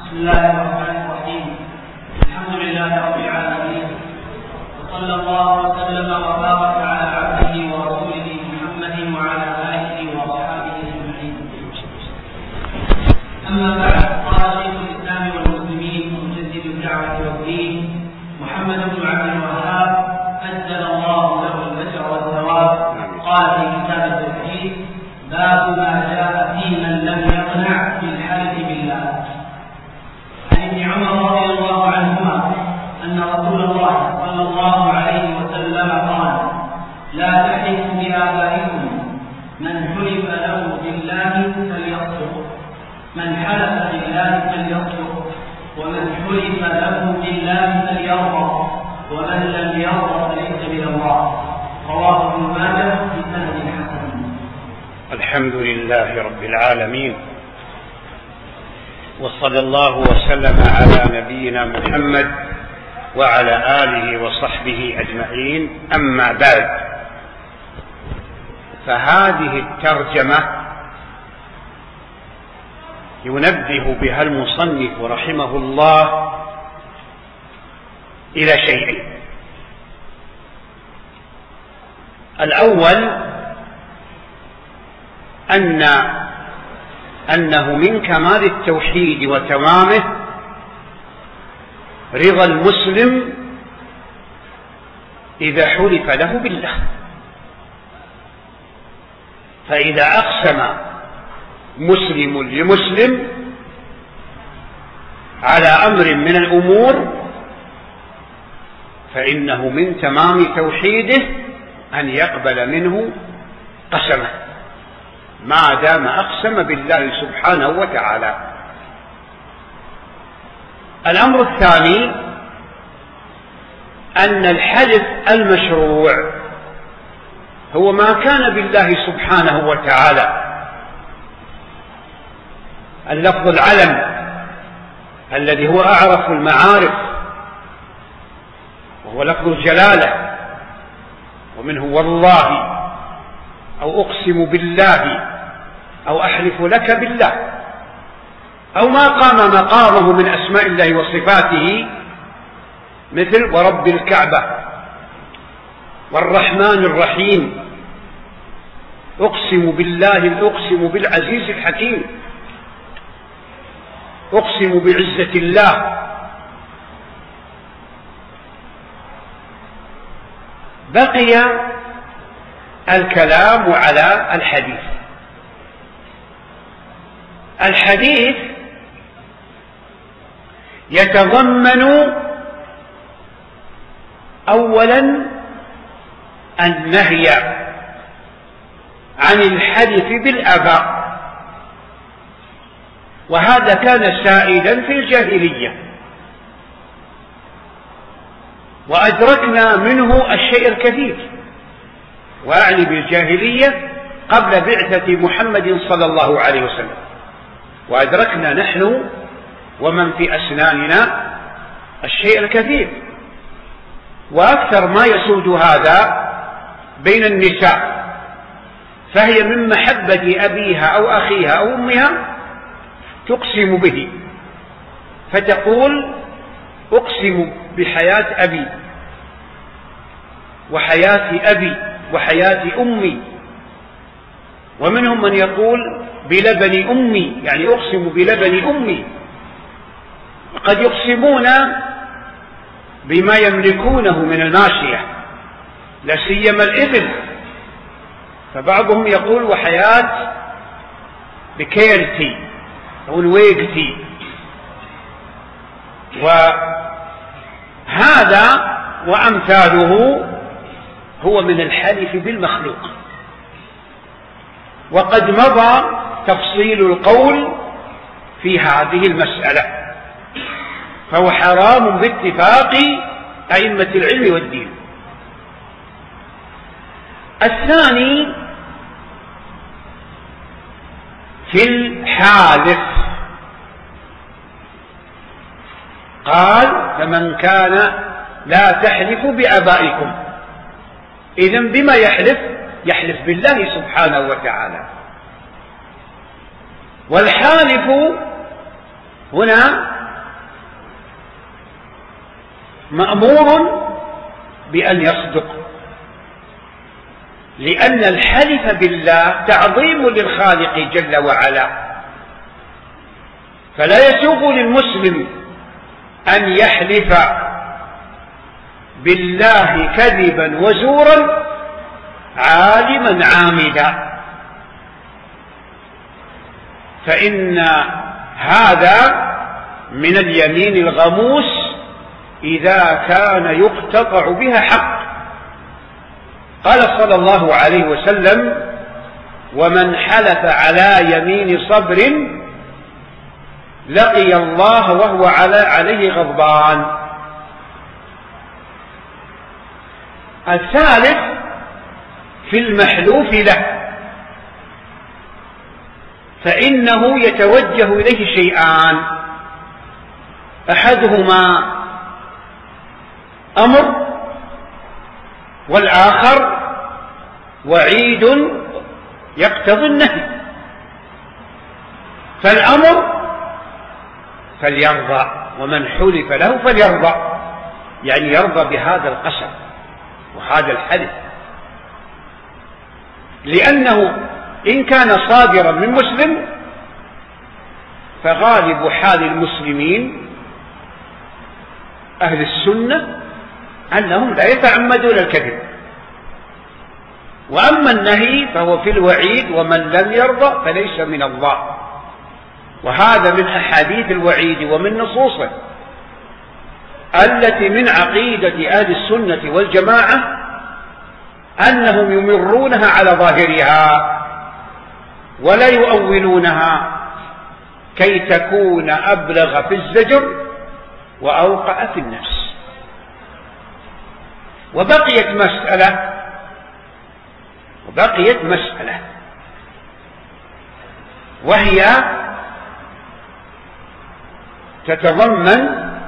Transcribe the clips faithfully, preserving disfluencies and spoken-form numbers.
بسم الله الرحمن الرحيم. الحمد لله رب العالمين، وصلى الله وسلم وبارك على عبده ورسوله محمد وعلى آله وصحبه أجمعين. أما بعد، قال شيخ الإسلام والمسلمين مجدد الدعوة والدين محمد بن عبد الوهاب أجزل الله له الأجر والثواب، قال في كتاب التوحيد: باب ما جاء في من لم يقنع بالحلف بالله. عن ابن عمر رضي الله عنهما أن رسول الله صلى الله عليه وسلم قال: لا تحلفوا بآبائكم، من حلف له بالله فليصدق، من حلف بالله فليصدق، ومن حلف له بالله فليرضى، ومن لم يرضى فليس من الله. رواه ابن ماجه بسند حسن. الحمد لله رب العالمين، وصلى الله وسلم على نبينا محمد وعلى آله وصحبه أجمعين. أما بعد، فهذه الترجمة ينبه بها المصنف رحمه الله إلى شيئين. الأول أن أنه من كمال التوحيد وتمامه رضا المسلم إذا حلف له بالله. فإذا أقسم مسلم لمسلم على أمر من الأمور فإنه من تمام توحيده أن يقبل منه قسمه ما دام أقسم بالله سبحانه وتعالى. الأمر الثاني أن الحلف المشروع هو ما كان بالله سبحانه وتعالى. اللفظ العلم الذي هو أعرف المعارف وهو لفظ الجلالة، ومنه والله أو أقسم بالله أو أحلف لك بالله، أو ما قام مقامه من أسماء الله وصفاته، مثل ورب الكعبة والرحمن الرحيم، أقسم بالله، أقسم بالعزيز الحكيم، أقسم بعزة الله. بقي الكلام على الحديث. الحديث يتضمن أولا النهي عن الحلف بالآباء، وهذا كان سائدا في الجاهلية، وأدركنا منه الشيء الكثير، وأعني بالجاهلية قبل بعثة محمد صلى الله عليه وسلم، وأدركنا نحن ومن في أسناننا الشيء الكثير. وأكثر ما يسود هذا بين النساء، فهي من محبة أبيها أو أخيها أو أمها تقسم به، فتقول أقسم بحياة أبي وحياة أبي وحياة أمي. ومنهم من يقول بلبن أمي، يعني أقسم بلبن أمي. وقد يقسمون بما يملكونه من الماشية، لا سيما الإبل، فبعضهم يقول وحياة بكيرتي أو الويقتي. وهذا وأمثاله هو من الحلف بالمخلوق، وقد مضى تفصيل القول في هذه المسألة، فهو حرام باتفاق أئمة العلم والدين. الثاني في الحالف، قال فمن كان لا تحلف بآبائكم. إذن بما يحلف؟ يحلف بالله سبحانه وتعالى. والحالف هنا مأمور بأن يصدق، لأن الحلف بالله تعظيم للخالق جل وعلا، فلا يسوغ للمسلم أن يحلف بالله كذبا وزورا عالما عامدا، فإن هذا من اليمين الغموس إذا كان يقتطع بها حق. قال صلى الله عليه وسلم: ومن حلف على يمين صبر لقي الله وهو عليه غضبان. الثالث في المحلوف له، فإنه يتوجه إليه شيئان: أحدهما أمر، والآخر وعيد يقتضي النهي. فالأمر فليرضى، ومن حلف له فليرضى، يعني يرضى بهذا القسم وهذا الحلف، لأنه إن كان صادرا من مسلم فغالب حال المسلمين أهل السنة أنهم لا يتعمدون الكذب، وأما النهي فهو في الوعيد: ومن لم يرضى فليس من الله. وهذا من أحاديث الوعيد ومن نصوصه التي من عقيدة أهل السنة والجماعة أنهم يمرونها على ظاهرها ولا يؤولونها كي تكون أبلغ في الزجر وأوقع في النفس. وبقيت مسألة وبقيت مسألة وهي تتضمن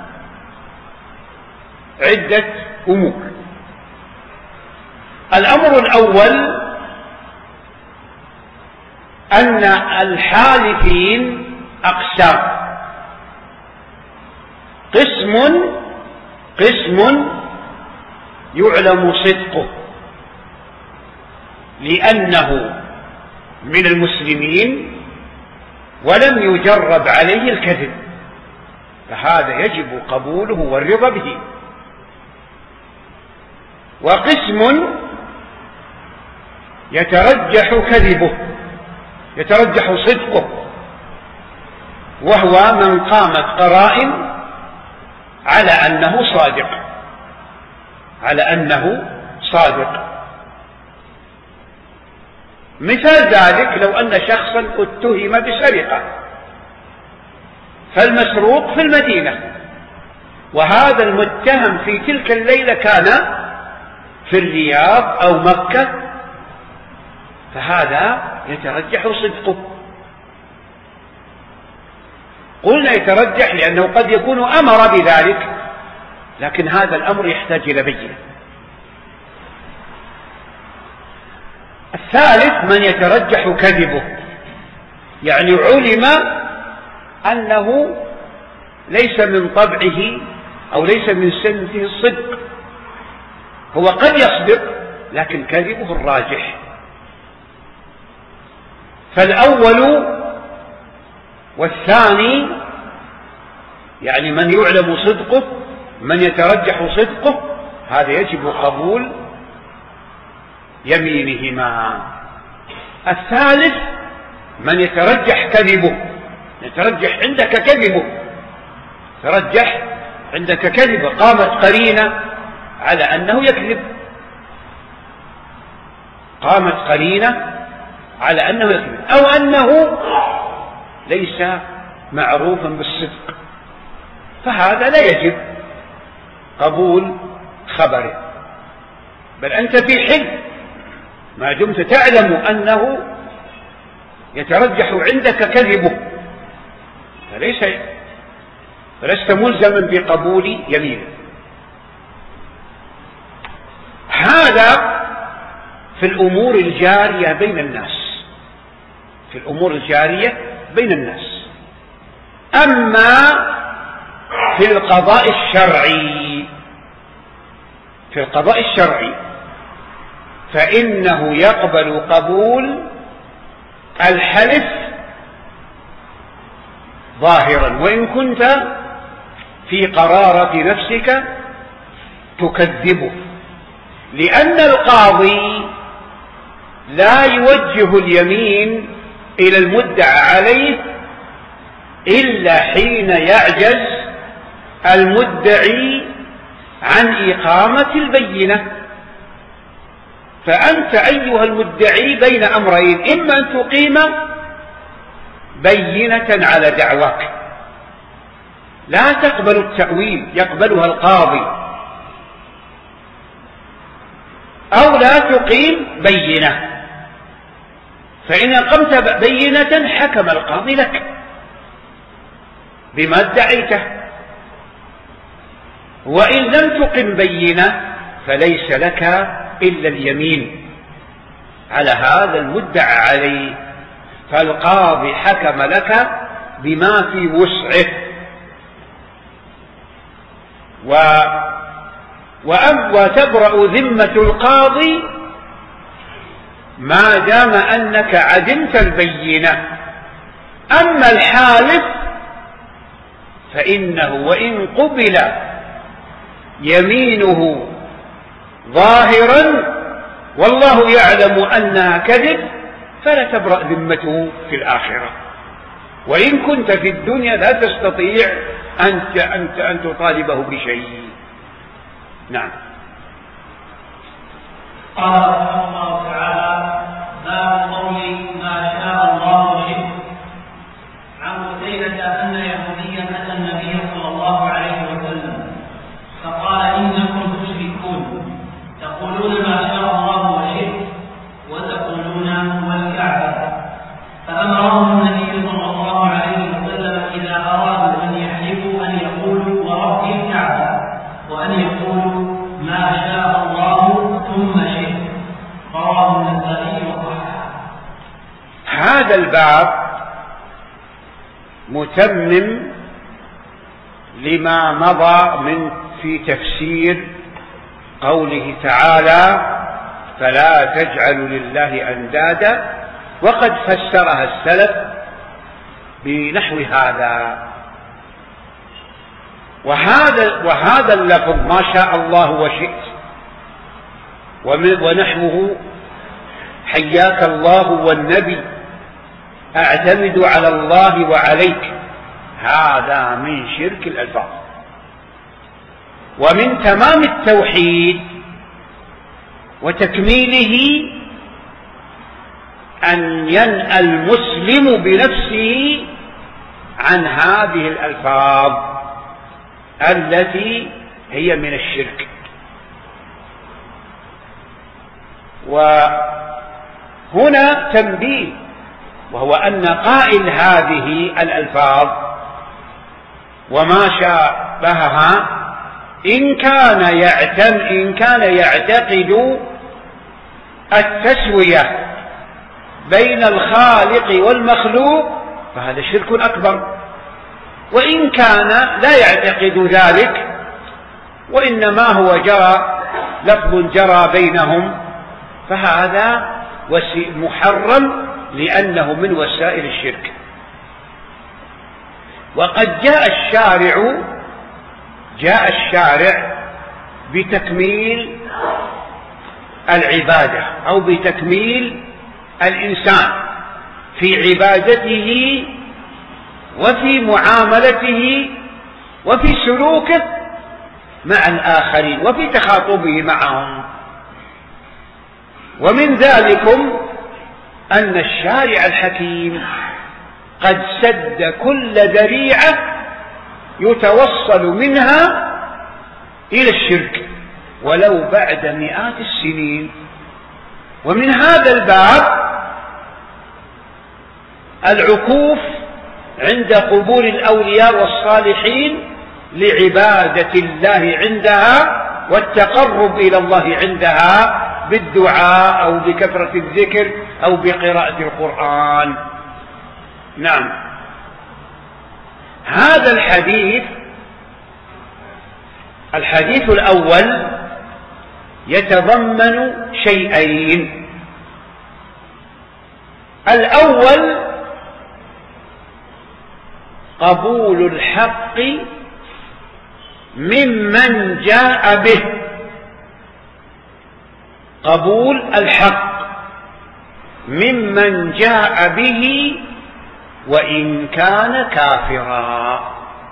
عدة أمور. الأمر الأول أن الحالفين أقسام: قسم قسم يعلم صدقه لأنه من المسلمين ولم يجرب عليه الكذب، فهذا يجب قبوله والرضا به. وقسم يترجح كذبه يترجح صدقه، وهو من قامت قرائن على أنه صادق على أنه صادق مثال ذلك: لو أن شخصا اتهم بسرقة، فالمسروق في المدينة، وهذا المتهم في تلك الليلة كان في الرياض أو مكة، فهذا يترجح صدقه. قلنا يترجح لأنه قد يكون أمر بذلك، لكن هذا الأمر يحتاج إلى بينة. الثالث من يترجح كذبه، يعني علم أنه ليس من طبعه أو ليس من سنته الصدق، هو قد يصدق لكن كذبه الراجح. فالأول والثاني يعني من يعلم صدقه، من يترجح صدقه، هذا يجب قبول يمينهما. الثالث من يترجح كذبه، يترجح عندك كذبه، ترجح عندك كذبه، قامت قرينة على أنه يكذب، قامت قرينة على أنه يكذب، أو أنه ليس معروفا بالصدق، فهذا لا يجب قبول خبره، بل أنت في حل ما دمت تعلم أنه يترجح عندك كذبه، فليس فلست ملزما بقبول يمينه. هذا في الأمور الجارية بين الناس في الأمور الجارية بين الناس. أما في القضاء الشرعي في القضاء الشرعي، فإنه يقبل قبول الحلف ظاهرا، وإن كنت في قرارة نفسك تكذبه، لأن القاضي لا يوجه اليمين إلى المدعى عليه إلا حين يعجز المدعي عن إقامة البينة. فأنت أيها المدعي بين أمرين، إما أن تقيم بينة على دعواك لا تقبل التأويل يقبلها القاضي، أو لا تقيم بينة، فإن أقمت بينة حكم القاضي لك بما ادعيته، وإن لم تقم بينة فليس لك إلا اليمين على هذا المدعى عليه، فالقاضي حكم لك بما في وسعه. و وتبرأ ذمة القاضي ما دام أنك عدمت البينة. أما الحالف فإنه وإن قبل يمينه ظاهرا والله يعلم أنها كذب فلا تبرأ ذمته في الآخرة، وإن كنت في الدنيا لا تستطيع أنت أنت أن تطالبه بشيء. نعم. قال رحمه الله تعالى: باب قول ما شاء الله وشئت. عن قتيبة أن يهوديا أتى النبي صلى الله عليه وسلم فقال: إنكم تشركون تقولون ما شاء الله وشئت وتقولون والكعبة. فأمرهم النبي صلى الله عليه وسلم إذا أرادوا أن يحلفوا أن يقولوا ورب الكعبة، وأن يقولوا ما شاء الله ثم شئت. رواه النسائي وصححه. هذا الباب متمم لما مضى من في تفسير قوله تعالى: فلا تجعلوا لله أندادا، وقد فسرها السلف بنحو هذا. وهذا وهذا اللفظ ما شاء الله وشئت ونحوه حياك الله والنبي، أعتمد على الله وعليك، هذا من شرك الألفاظ. ومن تمام التوحيد وتكميله أن ينأى المسلم بنفسه عن هذه الألفاظ التي هي من الشرك. وهنا تنبيه، وهو أن قائل هذه الألفاظ وما شابهها إن كان يعتم إن كان يعتقد التسوية بين الخالق والمخلوق فهذا شرك أكبر، وإن كان لا يعتقد ذلك وإنما هو جرى لفظ جرى بينهم فهذا محرم لأنه من وسائل الشرك. وقد جاء الشارع جاء الشارع بتكميل العبادة أو بتكميل الإنسان في عبادته وفي معاملته وفي سلوكه مع الآخرين وفي تخاطبه معهم. ومن ذلكم أن الشارع الحكيم قد سد كل ذريعة يتوصل منها إلى الشرك ولو بعد مئات السنين. ومن هذا الباب العكوف عند قبور الأولياء والصالحين لعبادة الله عندها والتقرب إلى الله عندها بالدعاء أو بكثرة الذكر أو بقراءة القرآن. نعم. هذا الحديث الحديث الأول يتضمن شيئين. الأول قبول الحق ممن جاء به، قبول الحق ممن جاء به وإن كان كافرا.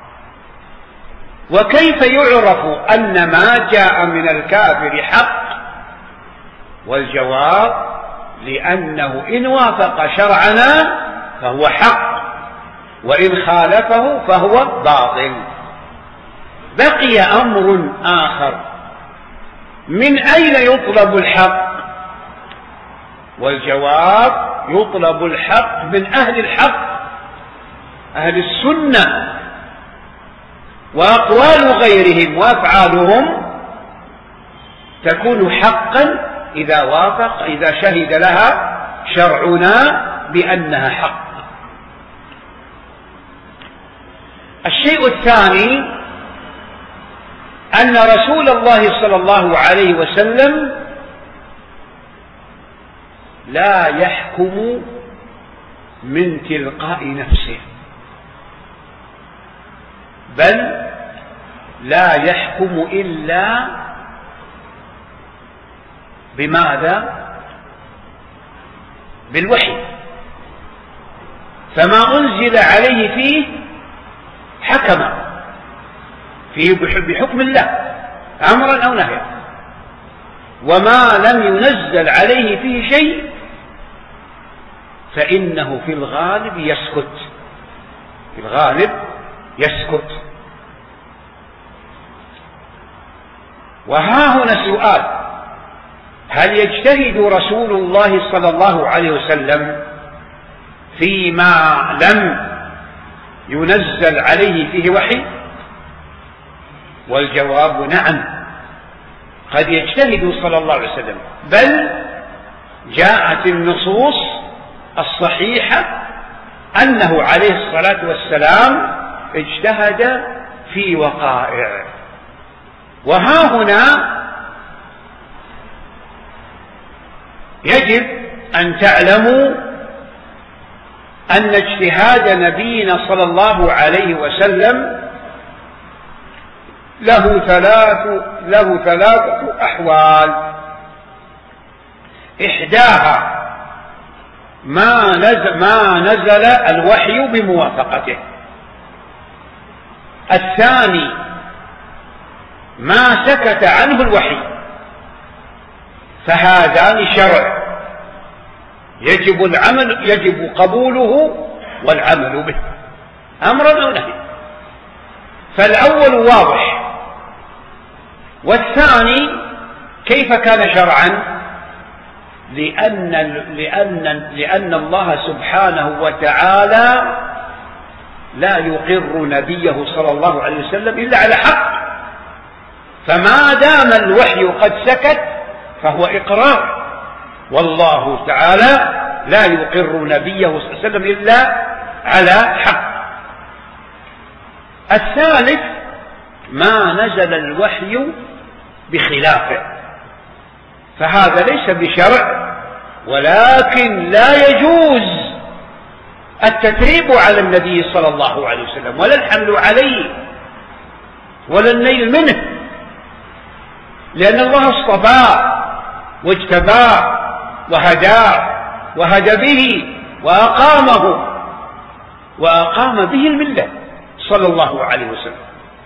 وكيف يعرف أن ما جاء من الكافر حق؟ والجواب لأنه إن وافق شرعنا فهو حق، وإن خالفه فهو باطل. بقي أمر آخر، من أين يطلب الحق؟ والجواب يطلب الحق من أهل الحق، أهل السنة، وأقوال غيرهم وأفعالهم تكون حقا إذا وافق، إذا شهد لها شرعنا بأنها حق. الشيء الثاني أن رسول الله صلى الله عليه وسلم لا يحكم من تلقاء نفسه، بل لا يحكم إلا بماذا؟ بالوحي. فما أنزل عليه فيه حكم فيه بحكم الله أمرا أو نهيا، وما لم ينزل عليه فيه شيء فإنه في الغالب يسكت، في الغالب يسكت. وها هنا سؤال: هل يجتهد رسول الله صلى الله عليه وسلم فيما لم ينزل عليه فيه وحي؟ والجواب نعم، قد يجتهد صلى الله عليه وسلم، بل جاءت النصوص الصحيحة أنه عليه الصلاة والسلام اجتهد في وقائع. وها هنا يجب أن تعلموا أن اجتهاد نبينا صلى الله عليه وسلم له ثلاث له ثلاثة أحوال. إحداها ما نزل, ما نزل الوحي بموافقته. الثاني ما سكت عنه الوحي، فهذان شرع يجب العمل يجب قبوله والعمل به أمرا أو نهيا. فالأول واضح، والثاني كيف كان شرعا؟ لأن, لأن, لأن الله سبحانه وتعالى لا يقر نبيه صلى الله عليه وسلم إلا على حق، فما دام الوحي قد سكت فهو إقرار، والله تعالى لا يقر نبيه صلى الله عليه وسلم إلا على حق. الثالث ما نزل الوحي بخلافه، فهذا ليس بشرع، ولكن لا يجوز التتريب على النبي صلى الله عليه وسلم ولا الحمل عليه ولا النيل منه، لأن الله اصطفاه واجتباه وهداه وهدى به وأقامه وأقام به الملة صلى الله عليه وسلم.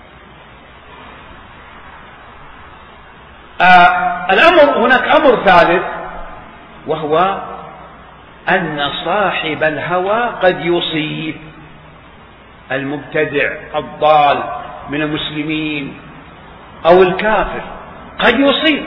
آه الأمر هناك أمر ثالث، وهو أن صاحب الهوى قد يصيب، المبتدع الضال من المسلمين أو الكافر قد يصيب.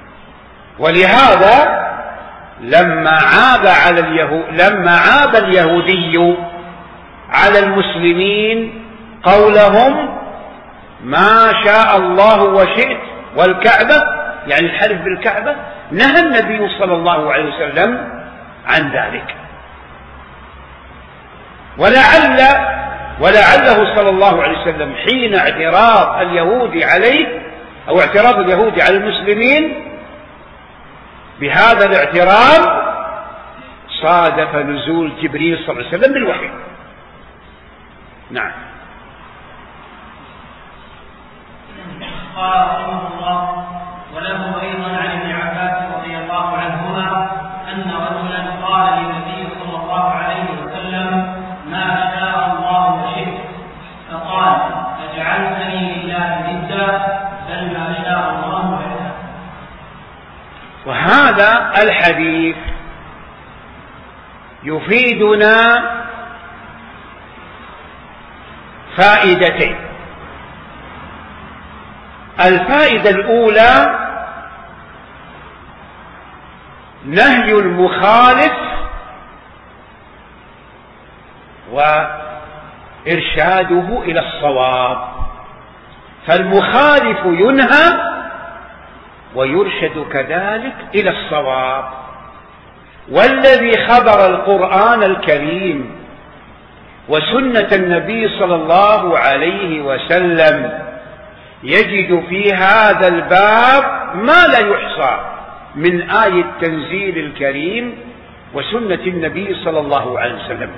ولهذا لما عاب على اليهود لما عاب اليهودي على المسلمين قولهم ما شاء الله وشئت والكعبة، يعني الحلف بالكعبة، نهى النبي صلى الله عليه وسلم عن ذلك. ولعل ولعله صلى الله عليه وسلم حين اعتراض اليهود عليه أو اعتراض اليهود على المسلمين بهذا الاعتراف صادف نزول جبريل صلى الله عليه وسلم بالوحي. نعم. قال رحمه الله: وله أيضا عن ابن عباس رضي الله عنهما أن رجلا قال للنبي صلى الله عليه وسلم: ما شاء الله وشئت، فقال: أجعلتني لله ندا، بل ما شاء الله وحده. وهذا الحديث يفيدنا فائدتين. الفائدة الأولى نهي المخالف وإرشاده إلى الصواب، فالمخالف ينهى ويرشد كذلك إلى الصواب. والذي خبر القرآن الكريم وسنة النبي صلى الله عليه وسلم يجد في هذا الباب ما لا يحصى من آية التنزيل الكريم وسنة النبي صلى الله عليه وسلم.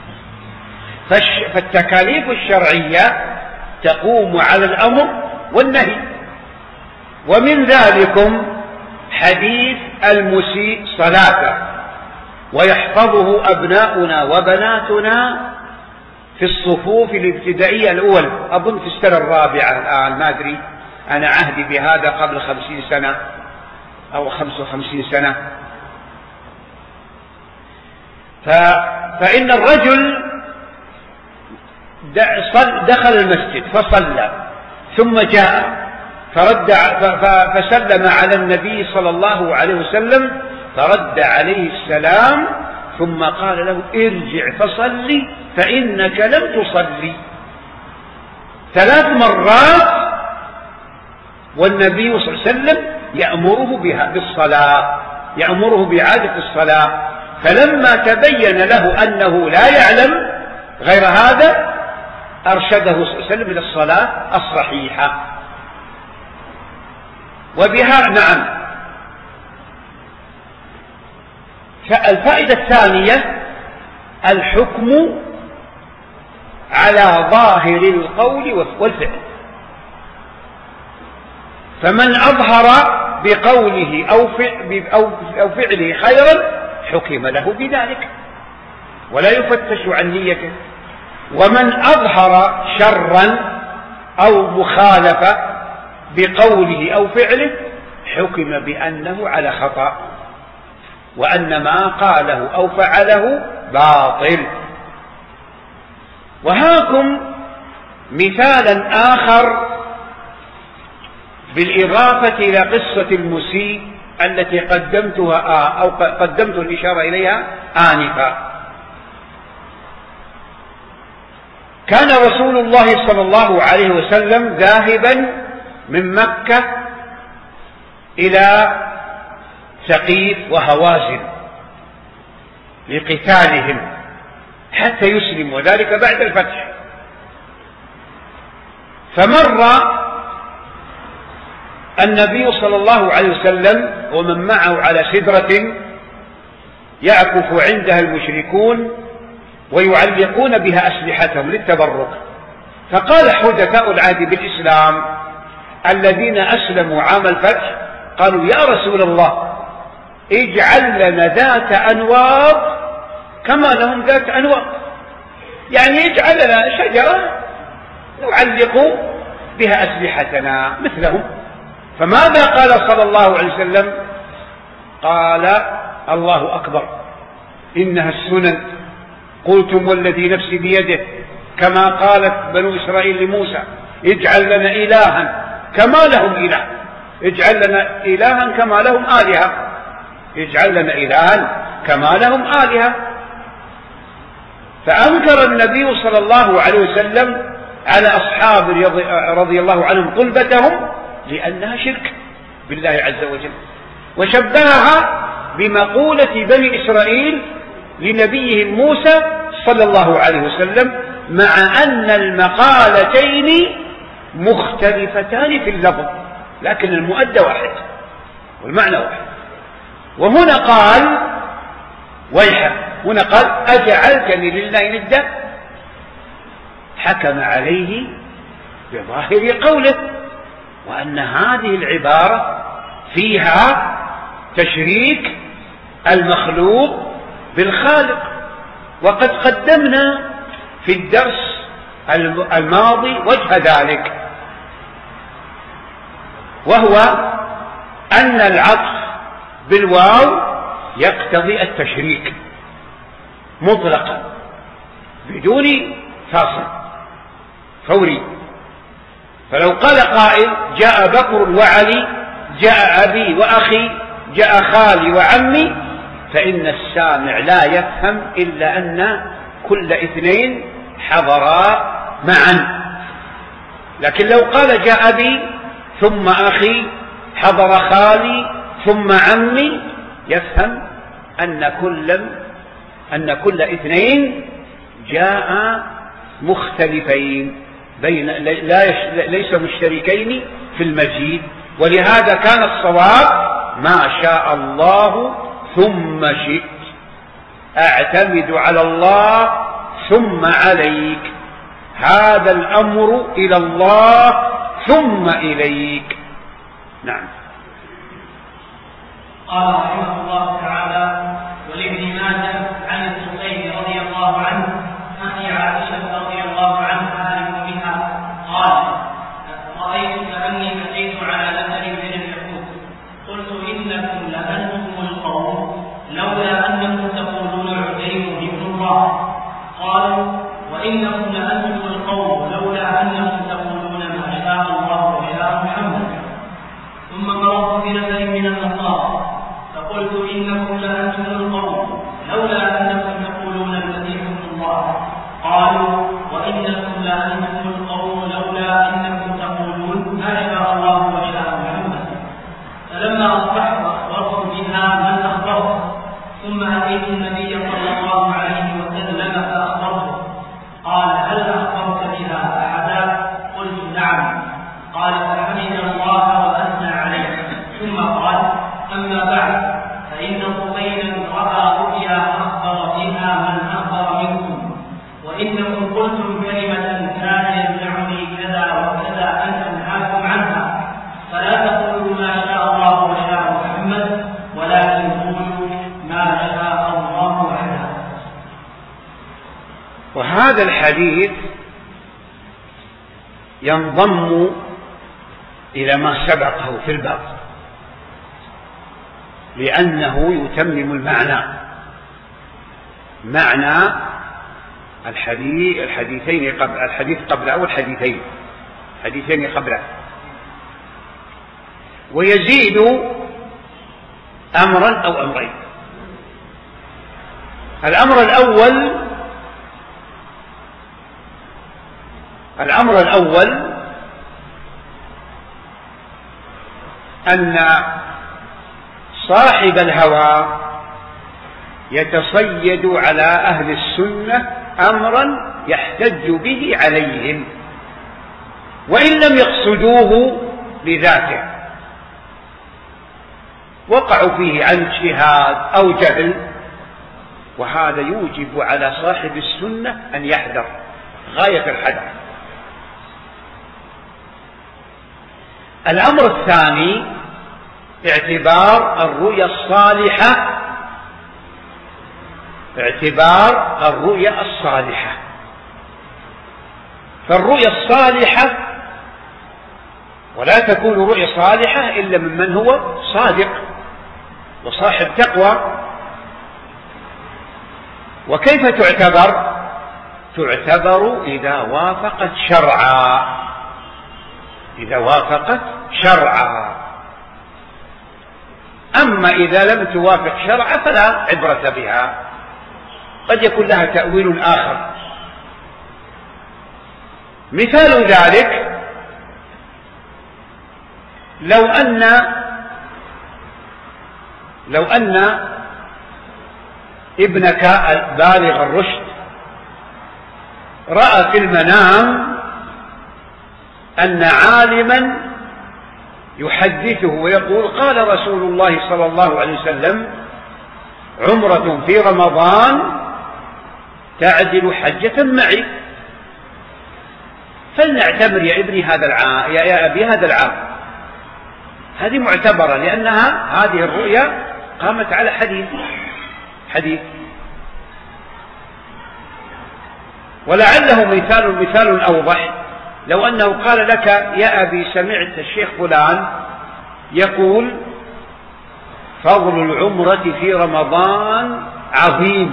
فالتكاليف الشرعية تقوم على الأمر والنهي، ومن ذلكم حديث المسيء صلاته ويحفظه أبناؤنا وبناتنا في الصفوف الابتدائية الأول، أظن في السنة الرابعة الآن، ما أدري، أنا عهدي بهذا قبل خمسين سنة أو خمس وخمسين سنة. ف... فإن الرجل دخل المسجد فصلى ثم جاء فرد فسلم على النبي صلى الله عليه وسلم فرد عليه السلام ثم قال له: ارجع فصلي فإنك لم تصلي. ثلاث مرات والنبي صلى الله عليه وسلم يأمره بها بالصلاة، يأمره بإعادة الصلاة. فلما تبين له أنه لا يعلم غير هذا أرشده صلى الله عليه وسلم إلى الصلاة الصحيحة. وبها نعم. الفائدة الثانية الحكم على ظاهر القول والفعل، فمن أظهر بقوله أو فعله خيرا حكم له بذلك ولا يفتش عن نيته، ومن أظهر شرا أو مخالفة بقوله أو فعله حكم بأنه على خطأ وأن ما قاله أو فعله باطل. وهاكم مثالا آخر بالإضافة إلى قصة المسيء التي قدمتها أو قدمت الإشارة إليها آنفا. كان رسول الله صلى الله عليه وسلم ذاهبا من مكة إلى ثقيف وهوازن لقتالهم حتى يسلموا، وذلك بعد الفتح. فمر النبي صلى الله عليه وسلم ومن معه على سدرة يعكف عندها المشركون ويعلقون بها أسلحتهم للتبرك. فقال حدثاء العهد بالإسلام الذين أسلموا عام الفتح قالوا: يا رسول الله اجعل لنا ذات أنواط كما لهم ذات أنواط، يعني اجعل لنا شجرة نعلق بها أسلحتنا مثلهم. فماذا قال صلى الله عليه وسلم؟ قال: الله أكبر، إنها السنن، قلتم والذي نفسي بيده، كما قالت بنو إسرائيل لموسى: اجعل لنا إلها كما لهم إله، اجعل لنا إلها كما لهم آلهة، اجعل لنا إلها كما لهم آلهة. فأنكر النبي صلى الله عليه وسلم على أصحاب رضي الله عنهم قلبتهم لأنها شرك بالله عز وجل، وشبهها بمقولة بني إسرائيل لنبيهم موسى صلى الله عليه وسلم، مع أن المقالتين مختلفتان في اللفظ لكن المؤدى واحد والمعنى واحد. وهنا قال ويحك، هنا قال أجعلتني لله ندا، حكم عليه بظاهر قوله، وأن هذه العبارة فيها تشريك المخلوق بالخالق. وقد قدمنا في الدرس الماضي وجه ذلك، وهو أن العطف بالواو يقتضي التشريك مطلقا بدون فاصل فوري. فلو قال قائل جاء بكر وعلي، جاء أبي وأخي، جاء خالي وعمي، فإن السامع لا يفهم إلا أن كل اثنين حضرا معا. لكن لو قال جاء أبي ثم أخي حضر خالي ثم عمي، يفهم أن كل أن كل اثنين جاء مختلفين بين لا ليس مشتركين في المجيء. ولهذا كان الصواب ما شاء الله ثم شئت، أعتمد على الله ثم عليك، هذا الأمر إلى الله ثم إليك. نعم. قال رحمه الله تعالى: ولابن ماجه عن الزبير رضي الله عنه أخي عائشة رضي الله عنها أعلم بها قال: رأيت كأني أتيت على نهر من اليهود، قلت إنكم لأنتم القوم لولا أنكم تقولون عزير ابن الله. قالوا: وإنكم لأنتم القوم لولا أنكم تقولون ما شاء الله وشاء محمد. ثم مررت بنفر من النصارى فقلت إنكم لأنتم القوم لولا أنكم تقولون المسيح ابن الله. قالوا: وإنكم لأنتم القوم لولا أنكم تقولون ما شاء الله وشاء محمد. فلما أصبحت أخبرت بها من أخبرت، ثم أتيت النبي صلى الله عليه وسلم فأخبرته. قال: هل أخبرت بها أحدا؟ قلت: نعم. قال: فحمد الله وأثنى عليه، ثم قال: أما بعد، فإن طفيلا رأى رؤيا أخبر بها من أخبر منكم، وإنكم قلتم كلمة كان يمنعني كذا وكذا أن أنهاكم عنها، فلا تقولوا ما شاء الله وشاء محمد، ولكن قولوا ما شاء الله وحده. وهذا الحديث ينضم إلى ما سبقه في الباب، لأنه يتمم المعنى، معنى الحديث الحديثين قبل الحديث قبله والحديثين حديثين قبله، ويزيد أمرا أو أمرين. الأمر الأول الأمر الأول أن صاحب الهوى يتصيد على أهل السنة أمرا يحتج به عليهم، وإن لم يقصدوه لذاته، وقعوا فيه عن اجتهاد أو جهل، وهذا يوجب على صاحب السنة أن يحذر غاية الحذر. الأمر الثاني اعتبار الرؤيا الصالحة اعتبار الرؤيا الصالحة فالرؤيا الصالحة ولا تكون رؤيا صالحة إلا ممن هو صادق وصاحب تقوى. وكيف تعتبر؟ تعتبر إذا وافقت شرعا إذا وافقت شرعا أما إذا لم توافق شرعا فلا عبرة بها، قد يكون لها تأويل آخر. مثال ذلك لو أن لو أن ابنك بالغ الرشد رأى في المنام أن عالما يحدثه ويقول قال رسول الله صلى الله عليه وسلم عمرة في رمضان تعدل حجة معي، فلنعتبر يا ابني هذا العام يا أبي هذا العام. هذه معتبرة لأنها هذه الرؤيا قامت على حديث حديث ولعله مثال مثال أوضح لو أنه قال لك يا أبي سمعت الشيخ فلان يقول فضل العمرة في رمضان عظيم،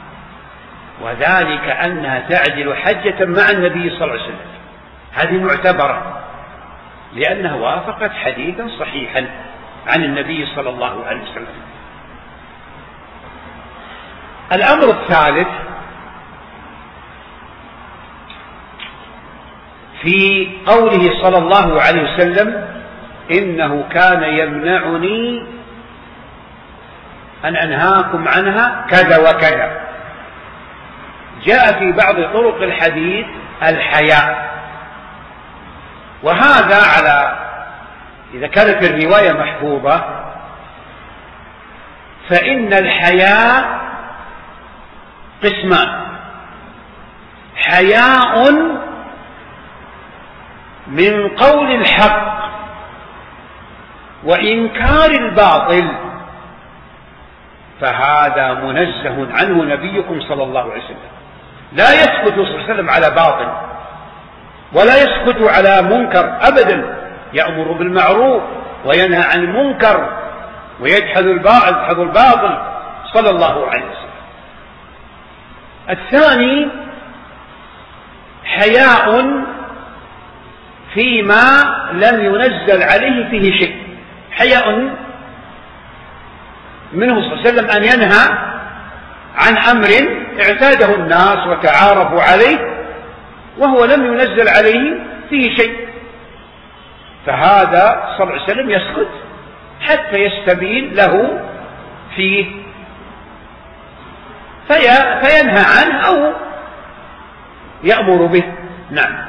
وذلك أنها تعدل حجة مع النبي صلى الله عليه وسلم. هذه معتبرة لأنها وافقت حديثا صحيحا عن النبي صلى الله عليه وسلم. الأمر الثالث في قوله صلى الله عليه وسلم إنه كان يمنعني أن أنهاكم عنها كذا وكذا. جاء في بعض طرق الحديث الحياء، وهذا على إذا كانت الرواية محفوظة فإن الحياء قسمان: حياء من قول الحق وإنكار الباطل، فهذا منزه عنه نبيكم صلى الله عليه وسلم، لا يسكت صلى الله عليه وسلم على باطل ولا يسكت على منكر أبدا، يأمر بالمعروف وينهى عن المنكر ويجحد الباطل صلى الله عليه وسلم. الثاني حياء فيما لم ينزل عليه فيه شيء، حياء منه صلى الله عليه وسلم أن ينهى عن أمر اعتاده الناس وتعارفوا عليه وهو لم ينزل عليه فيه شيء، فهذا صلى الله عليه وسلم يسكت حتى يستبين له فيه في فينهى عنه أو يأمر به. نعم.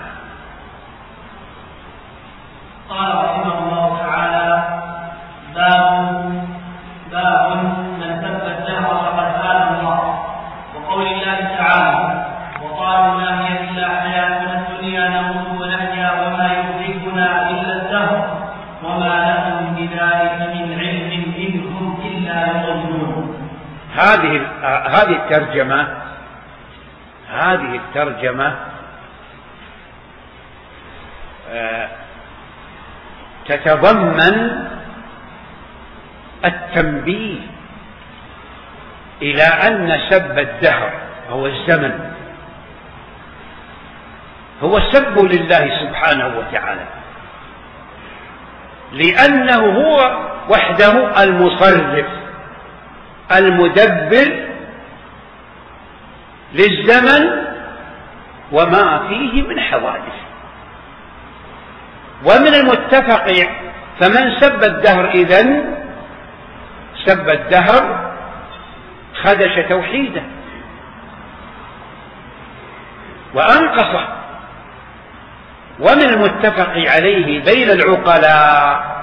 قال رحمه الله تعالى: باب باب من سب الدهر فقد آل الله، وقول الله تعالى: وقالوا ما هي إلا حياتنا الدنيا نموت ونحيا وما يهلكنا إلا الدهر وما لهم بذلك من علم إن هم إلا يظنون. هذه هذه الترجمة هذه الترجمة تتضمن التنبيه إلى أن سب الدهر هو الزمن هو سب لله سبحانه وتعالى، لأنه هو وحده المصرف المدبر للزمن وما فيه من حوادث. ومن المتفق فمن سب الدهر إذن سب الدهر خدش توحيده وأنقصه. ومن المتفق عليه بين العقلاء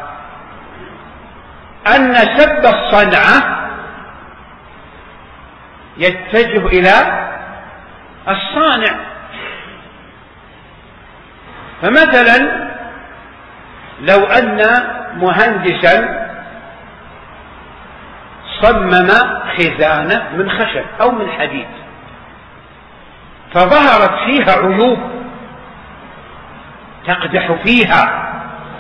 أن سب الصنعة يتجه إلى الصانع. فمثلا لو أن مهندسا صمم خزانة من خشب أو من حديد فظهرت فيها عيوب تقدح فيها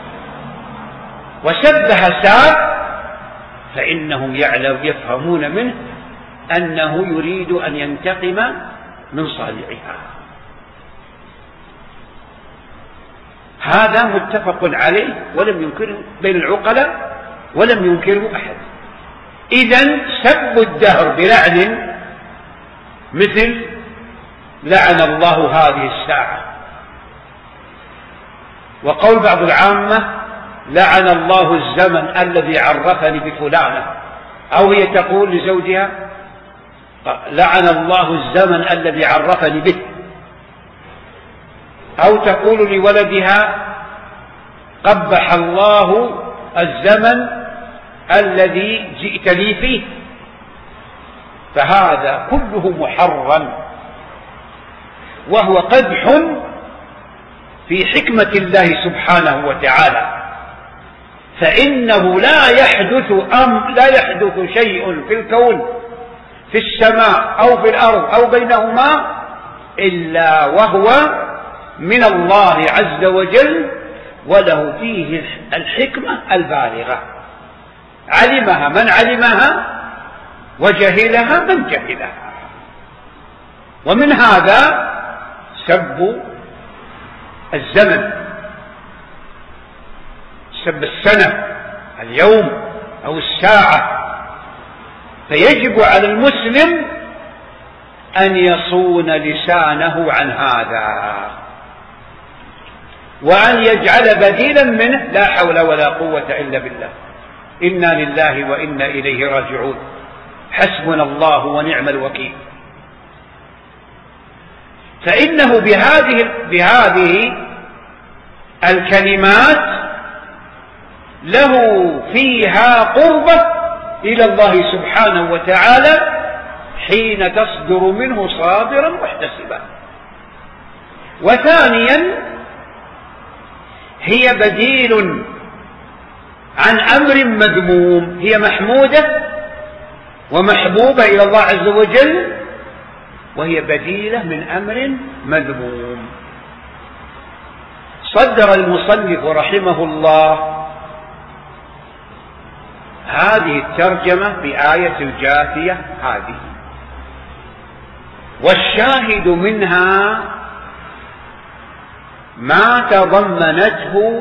وسبها ساب، فإنهم يعلم يفهمون منه أنه يريد أن ينتقم من صانعها. هذا متفق عليه ولم ينكره بين العقلاء ولم ينكره أحد. إذن سب الدهر بلعن مثل لعن الله هذه الساعة، وقول بعض العامة لعن الله الزمن الذي عرفني بفلانة، أو هي تقول لزوجها لعن الله الزمن الذي عرفني به، أو تقول لولدها قبح الله الزمن الذي جئت لي فيه. فهذا كله محرم، وهو قدح في حكمة الله سبحانه وتعالى. فإنه لا يحدث أم لا يحدث شيء في الكون، في السماء أو في الأرض أو بينهما، إلا وهو من الله عز وجل، وله فيه الحكمة البالغة، علمها من علمها وجهلها من جهلها. ومن هذا سب الزمن، سب السنة، اليوم أو الساعة. فيجب على المسلم أن يصون لسانه عن هذا، وأن يجعل بديلا منه لا حول ولا قوة إلا بالله، إنا لله وإنا إليه راجعون، حسبنا الله ونعم الوكيل. فإنه بهذه بهذه الكلمات له فيها قربة إلى الله سبحانه وتعالى حين تصدر منه صادرا محتسبا. وثانيا هي بديل عن أمر مذموم، هي محمودة ومحبوبة إلى الله عز وجل، وهي بديلة من أمر مذموم. صدر المصنف رحمه الله هذه الترجمة بآية الجاثية هذه، والشاهد منها ما تضمنته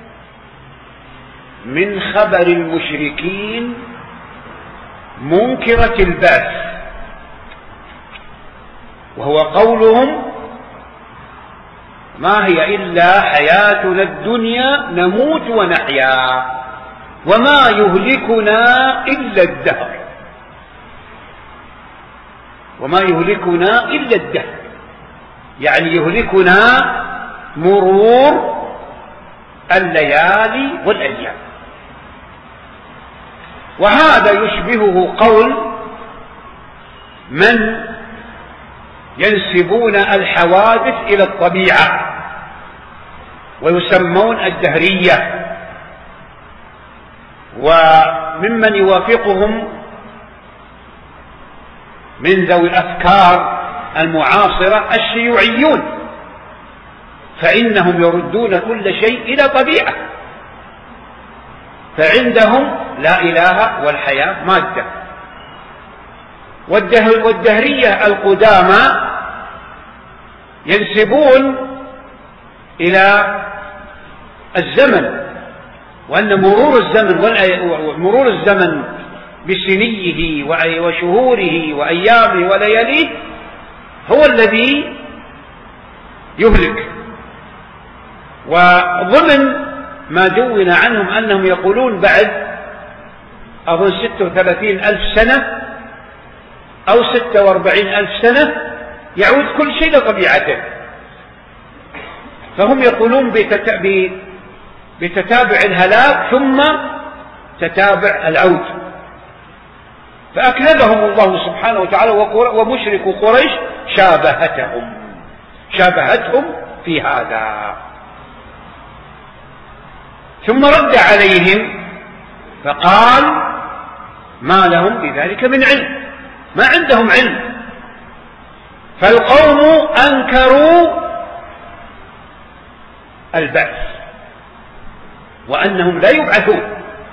من خبر المشركين منكرة البعث، وهو قولهم: ما هي إلا حياتنا الدنيا نموت ونحيا وما يهلكنا إلا الدهر، وما يهلكنا إلا الدهر، يعني يهلكنا مرور الليالي والأيام. وهذا يشبهه قول من ينسبون الحوادث إلى الطبيعة ويسمون الدهرية، وممن يوافقهم من ذوي الأفكار المعاصرة الشيوعيون، فإنهم يردون كل شيء إلى طبيعة، فعندهم لا إله والحياة مادة. والدهر والدهرية القدامى ينسبون إلى الزمن، وأن مرور الزمن مرور الزمن بسنيه وشهوره وأيامه ولياليه هو الذي يهلك. وضمن ما دون عنهم أنهم يقولون بعد أظن ستة وثلاثين ألف سنة أو ستة وأربعين ألف سنة يعود كل شيء لطبيعته، فهم يقولون بتتابع الهلاك ثم تتابع العود. فأكذبهم الله سبحانه وتعالى، ومشرك قريش شابهتهم شابهتهم في هذا. ثم رد عليهم فقال: ما لهم بذلك من علم، ما عندهم علم. فالقوم أنكروا البعث وأنهم لا يبعثون،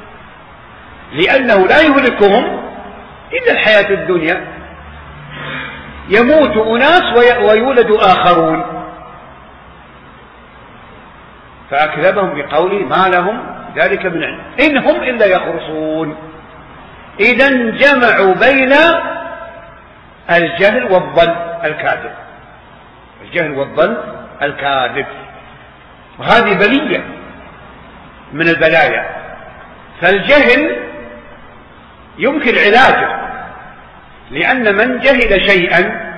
لأنه لا يهلكهم إلا الحياة الدنيا، يموت أناس ويولد آخرون. فأكذبهم بقوله: ما لهم ذلك من علم إن هم إلا يخرصون. إذن جمعوا بين الجهل والظن الكاذب، الجهل والظن الكاذب، وهذه بلية من البلايا. فالجهل يمكن علاجه، لأن من جهل شيئا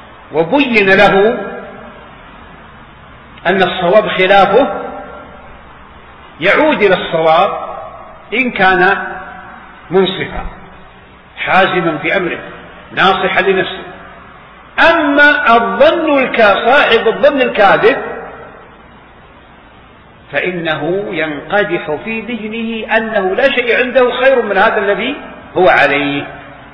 وبين له أن الصواب خلافه يعود إلى الصواب إن كان منصفا حازما في أمره ناصحا لنفسه. أما الظن صاحب الظن الكاذب فإنه ينقدح في ذهنه أنه لا شيء عنده خير من هذا الذي هو عليه.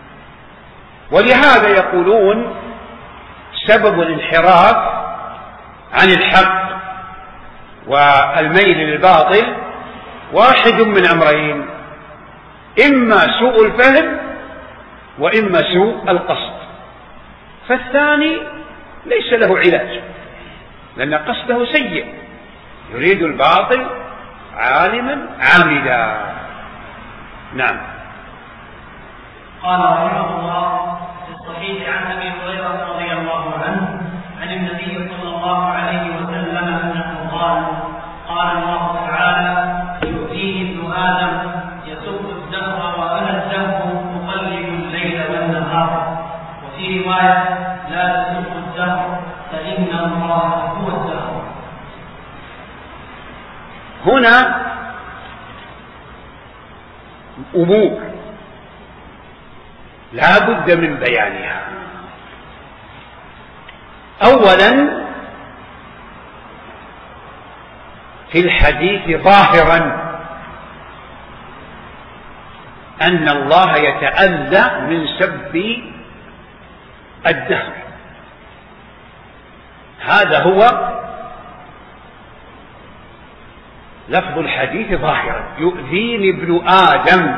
ولهذا يقولون سبب الانحراف عن الحق والميل للباطل واحد من أمرين: إما سوء الفهم وإما سوء القصد، فالثاني ليس له علاج لأن قصده سيء، يريد الباطل عالما عامدا. نعم. قال رحمه الله في الصحيح عن أبي هريرة رضي الله عنه عن النبي صلى الله عليه وسلم أنه قال: قال الله تعالى: يؤتيه ابن آدم يسب الدهر وأنا الدهر أقلب الليل والنهار. وفي رواية: لا تسب الدهر فإن الله هو الدهر. هنا أمور لا بد من بيانها. أولا في الحديث ظاهرا أن الله يتأذى من سب الدهر، هذا هو لفظ الحديث ظاهرا: يؤذيني ابن آدم،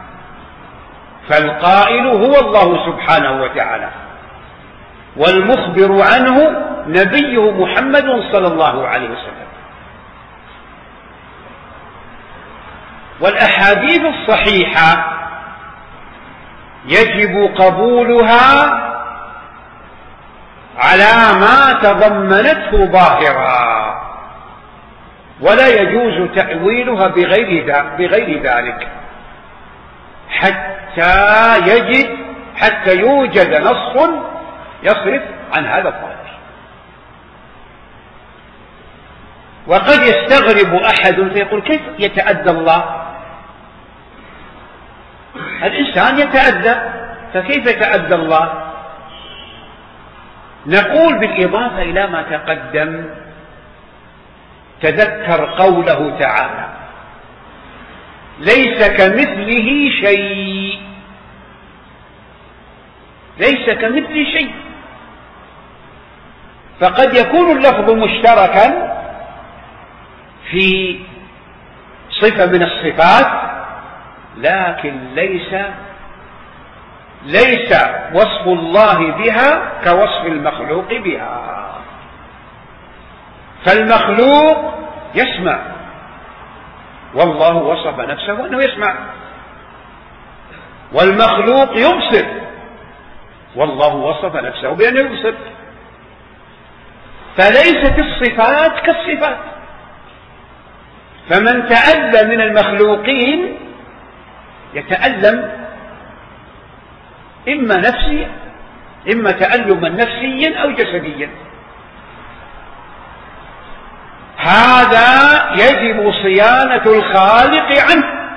فالقائل هو الله سبحانه وتعالى، والمخبر عنه نبيه محمد صلى الله عليه وسلم. والأحاديث الصحيحة يجب قبولها على ما تضمنته ظاهرا، ولا يجوز تأويلها بغير ذلك حتى يجد حتى يوجد نص يصرف عن هذا الظاهر. وقد يستغرب أحد فيقول: كيف يتأذى الله؟ الإنسان يتأذى، فكيف يتأذى الله؟ نقول بالإضافة إلى ما تقدم: تذكر قوله تعالى: ليس كمثله شيء، ليس كمثله شيء. فقد يكون اللفظ مشتركا في صفة من الصفات، لكن ليس ليس وصف الله بها كوصف المخلوق بها. فالمخلوق يسمع، والله وصف نفسه أنه يسمع، والمخلوق يبصر، والله وصف نفسه بأنه يبصر. فليست الصفات كالصفات، فمن تأذى من المخلوقين يتألم إما نفسيا إما تألما نفسيا أو جسديا. هذا يجب صيانة الخالق عنه،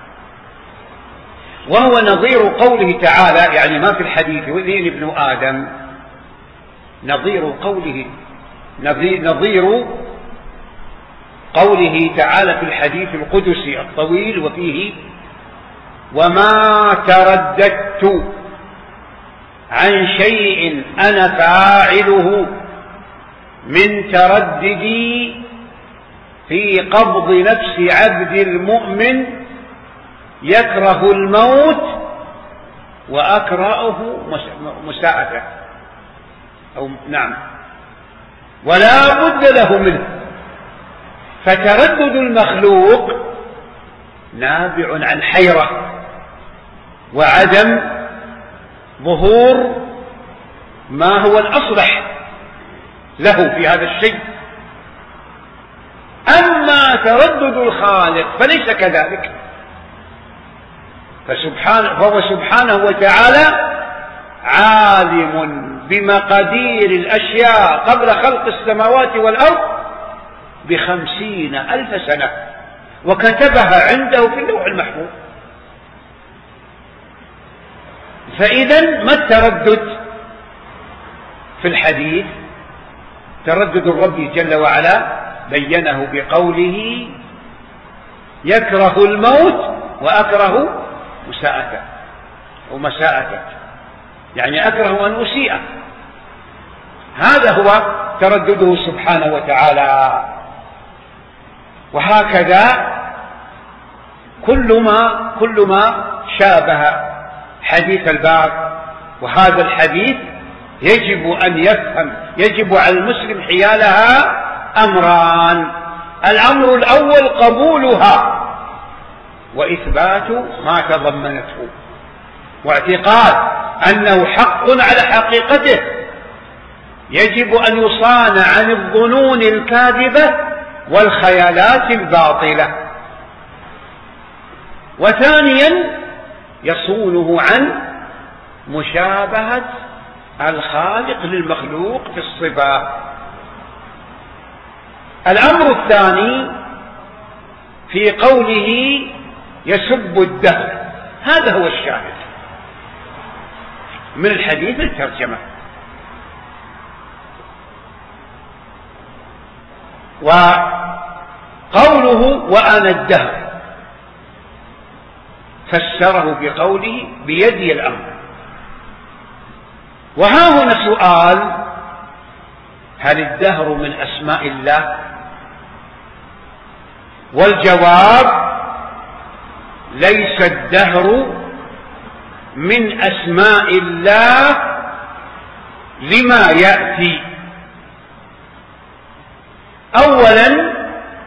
وهو نظير قوله تعالى، يعني ما في الحديث يؤذيني ابن آدم، نظير قوله نظير, نظير قوله تعالى في الحديث القدسي الطويل وفيه: وما ترددت عن شيء أنا فاعله من ترددي في قبض نفس عبد المؤمن يكره الموت وأكرهه مساءته، أو نعم، ولا بد له منه. فتردد المخلوق نابع عن حيرة وعدم ظهور ما هو الأصلح له في هذا الشيء. أما تردد الخالق فليس كذلك، فسبحانه فهو سبحانه وتعالى عالم بمقادير الأشياء قبل خلق السماوات والأرض بخمسين ألف سنة، وكتبها عنده في اللوح المحفوظ. فإذا ما التردد في الحديث؟ تردد الرب جل وعلا بينه بقوله يكره الموت وأكره مساءته ومساءته، يعني أكره أن أسيء. هذا هو تردده سبحانه وتعالى. وهكذا كل ما كل ما شابه حديث الباب وهذا الحديث يجب أن يفهم، يجب على المسلم حيالها أمران: الأمر الأول قبولها وإثبات ما تضمنته، واعتقاد أنه حق على حقيقته، يجب أن يصان عن الظنون الكاذبة والخيالات الباطلة. وثانيا يصونه عن مشابهة الخالق للمخلوق في الصفات. الأمر الثاني في قوله يسب الدهر، هذا هو الشاهد من الحديث الترجمة. وقوله وأنا الدهر فسره بقوله بيدي الأمر. وها هنا سؤال: هل الدهر من أسماء الله؟ والجواب: ليس الدهر من أسماء الله لما يأتي. أولا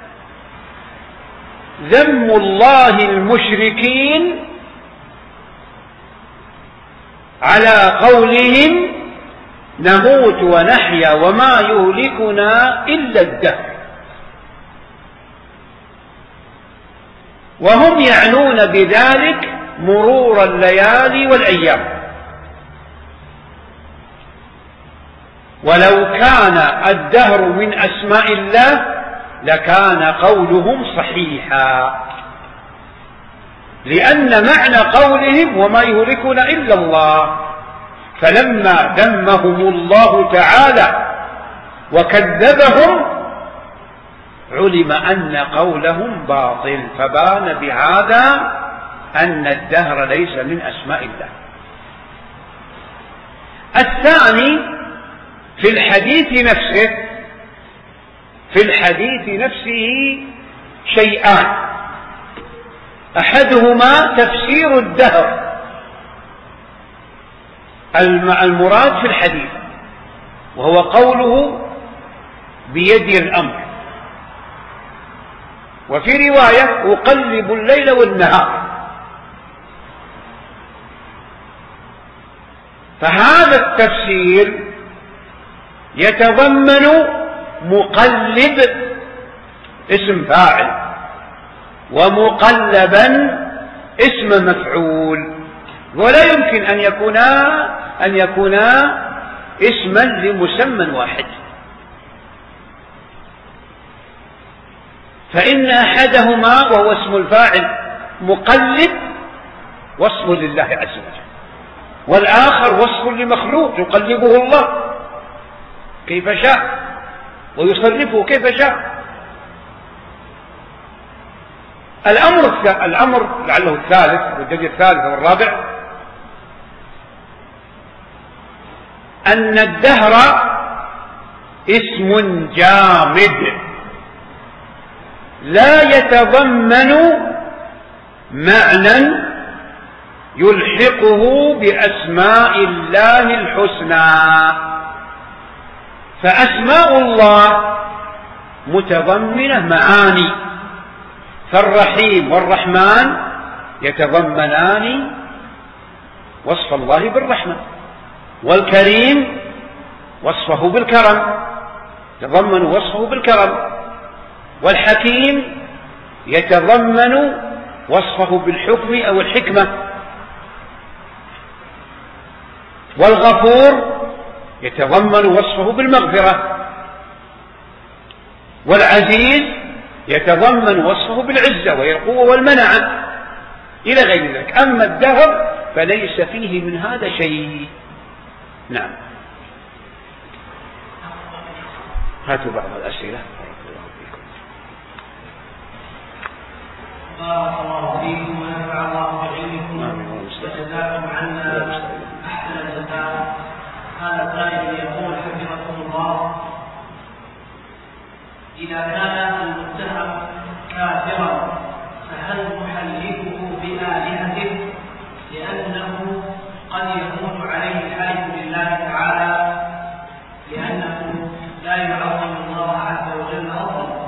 ذم الله المشركين على قولهم نموت ونحيا وما يهلكنا إلا الدهر، وهم يعنون بذلك مرور الليالي والأيام. ولو كان الدهر من أسماء الله لكان قولهم صحيحا، لأن معنى قولهم وما يهلكنا إلا الله. فلما ذمهم الله تعالى وكذبهم علم أن قولهم باطل، فبان بهذا أن الدهر ليس من أسماء الله. الثاني في الحديث نفسه في الحديث نفسه شيئان: أحدهما تفسير الدهر المراد في الحديث، وهو قوله بيدي الأمر، وفي رواية أقلب الليل والنهار. فهذا التفسير يتضمن مقلب اسم فاعل ومقلبا اسم مفعول، ولا يمكن أن يكونا أن يكونا اسما لمسمى واحد، فإن أحدهما وهو اسم الفاعل مقلب وصف لله عز وجل، والآخر وصف لمخلوق يقلبه الله كيف شاء ويصرفه كيف شاء. الأمر الأمر لعله الثالث والدليل الثالث والرابع أن الدهر اسم جامد لا يتضمن معنى يلحقه بأسماء الله الحسنى، فأسماء الله متضمنة معاني، فالرحيم والرحمن يتضمنان وصف الله بالرحمة، والكريم وصفه بالكرم يتضمن وصفه بالكرم، والحكيم يتضمن وصفه بالحكم أو الحكمة، والغفور يتضمن وصفه بالمغفرة، والعزيز يتضمن وصفه بالعزة وهي القوة والمنعة إلى غير ذلك. أما الدهر فليس فيه من هذا شيء. نعم. هاتوا بعض الأسئلة. بارك الله فيكم ونفع الله بعلمكم وجزاكم عنا أحسن الجزاء. هذا سائل يقول حفظكم الله: إذا كان المتهم كافرا فهل نحلفه بآلهته لأنه قد يكون عليه الحلف لله تعالى لأنه لا يعظم الله عز وجل أصلا؟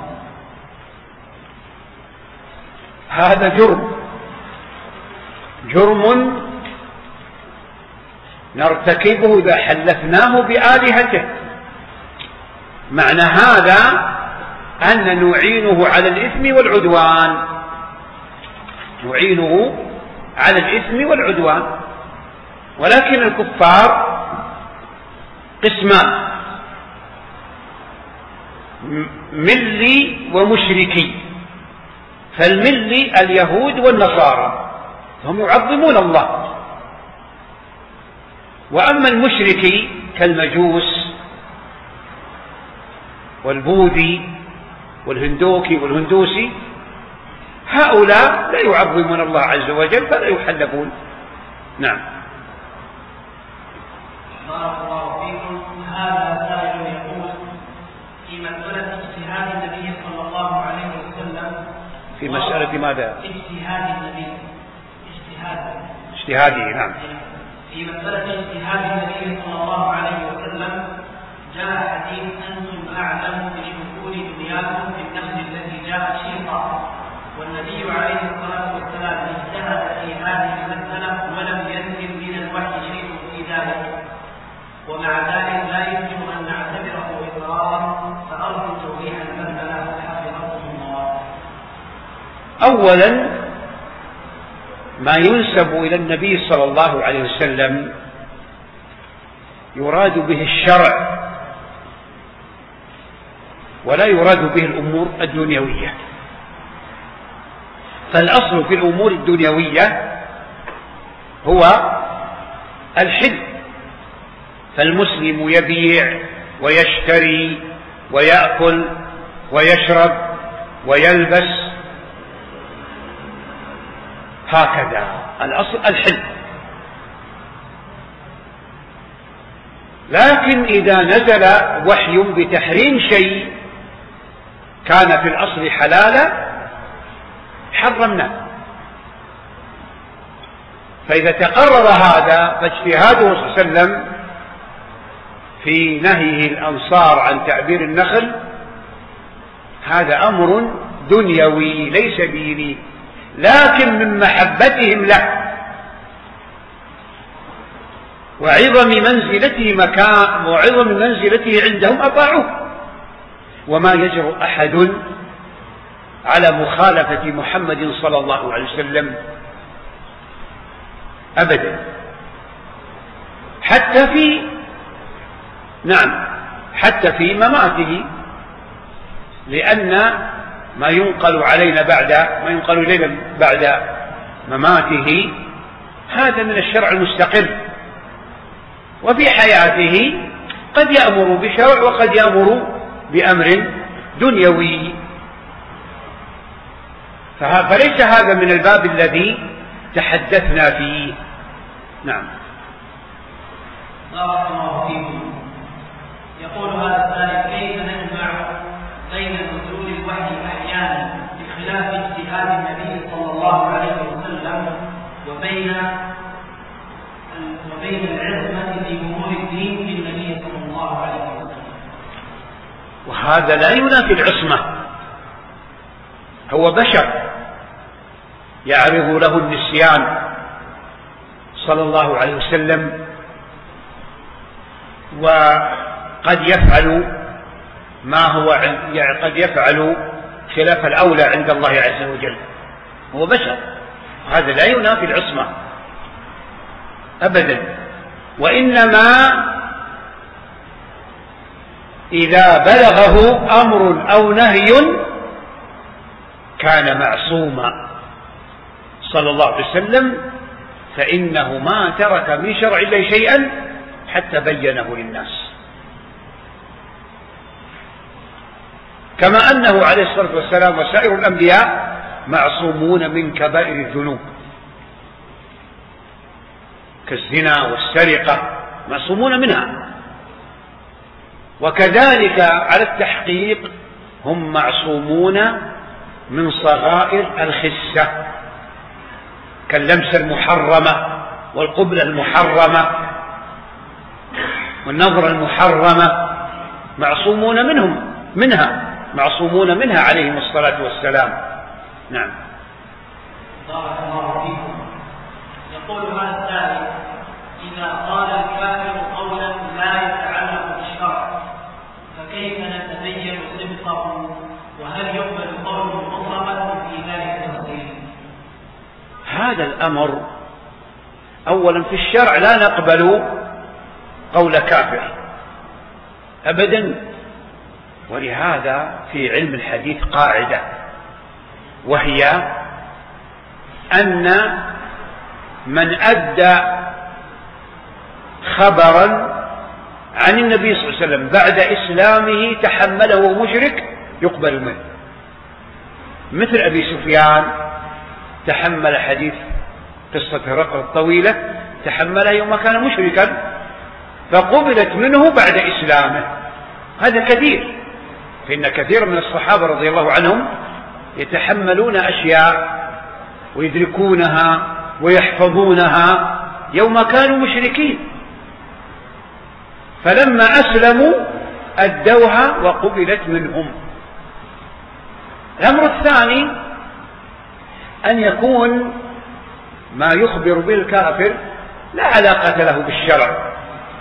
هذا جرم جرم نرتكبه إذا حلفناه بآلهته. معنى هذا أن نعينه على الإثم والعدوان نعينه على الإثم والعدوان. ولكن الكفار قسمان: ملي ومشركي. فالملي اليهود والنصارى هم يعظمون الله، وأما المشركي كالمجوس والبوذي والهندوكي والهندوسي هؤلاء لا يعظمون الله عز وجل فلا يحلفون. نعم. بارك الله فيكم. هذا سائل يقول: في مسألة اجتهاد النبي صلى الله عليه وسلم. في مسألة ماذا؟ اجتهاد النبي. اجتهاد. اجتهاده. نعم. في مسألة اجتهاد النبي صلى الله عليه وسلم جاء حديث: أنتم أعلم بشؤون دنياكم في النخل الذي جاء شيطا، والنبي عليه الصلاة والسلام اجتهد في هذه المسألة ولم ينزل من الوحي شيء في ذلك، ومع ذلك لا يمكن أن نعتبره إقرارا، فأرجو توضيح المسألة حفظكم الله. أولا ما ينسب إلى النبي صلى الله عليه وسلم يراد به الشرع ولا يراد به الأمور الدنيوية. فالأصل في الأمور الدنيوية هو الحل، فالمسلم يبيع ويشتري ويأكل ويشرب ويلبس، هكذا الأصل الحل. لكن إذا نزل وحي بتحريم شيء كان في الأصل حلالا حرمناه، فإذا تقرر هذا فاجتهاده صلى الله عليه وسلم في نهيه الأنصار عن تعبير النخل هذا أمر دنيوي ليس ديني، لكن من محبتهم له وعظم منزلته مكان وعظم منزلته عندهم أطاعوه. وما يجرؤ أحد على مخالفة محمد صلى الله عليه وسلم أبدا، حتى في نعم حتى في مماته، لأن ما ينقل علينا بعد ما ينقل إلينا بعد مماته هذا من الشرع المستقر، وفي حياته قد يأمر بشرع وقد يأمر بأمر دنيوي، فليس هذا من الباب الذي تحدثنا فيه. نعم. بارك الله فيكم. يقول هذا السائل: كيف نجمع بين نزول الوحي أحيانا بخلاف اجتهاد النبي صلى الله عليه وسلم وبين وبين العصمة في أمور الدين للنبي صلى الله عليه وسلم؟ وهذا لا ينافي العصمة، هو بشر يعرض له النسيان صلى الله عليه وسلم، وقد يفعل ما هو يعني قد يفعل خلاف الأولى عند الله عز وجل، هو بشر، هذا لا ينافي العصمة أبدا. وإنما إذا بلغه أمر أو نهي كان معصوما صلى الله عليه وسلم، فإنه ما ترك من شرع الله شيئا حتى بينه للناس، كما أنه عليه الصلاة والسلام وسائر الأنبياء معصومون من كبائر الذنوب كالزنا والسرقة، معصومون منها. وكذلك على التحقيق هم معصومون من صغائر الخسة كاللمسة المحرمة والقبلة المحرمة والنظرة المحرمة، معصومون منهم منها معصومون منها عليهم الصلاة والسلام. نعم. بارك الله فيكم. يقول هذا السائل: إذا قال الكافر قولا لا يتعلق بالشرع فكيف نتبين صدقه، وهل يقبل قوله مطلقا في ذلك التفصيل؟ هذا الأمر أولا في الشرع لا نقبل قول كافر أبدا، ولهذا في علم الحديث قاعدة، وهي أن من أدى خبرا عن النبي صلى الله عليه وسلم بعد إسلامه تحمله مشرك يقبل منه، مثل أبي سفيان تحمل حديث قصة هرقل الطويلة، تحملها يوم كان مشركا فقبلت منه بعد إسلامه. هذا كثير، فإن كثير من الصحابة رضي الله عنهم يتحملون أشياء ويدركونها ويحفظونها يوم كانوا مشركين، فلما أسلموا أدوها وقبلت منهم. الأمر الثاني أن يكون ما يخبر به الكافر لا علاقة له بالشرع،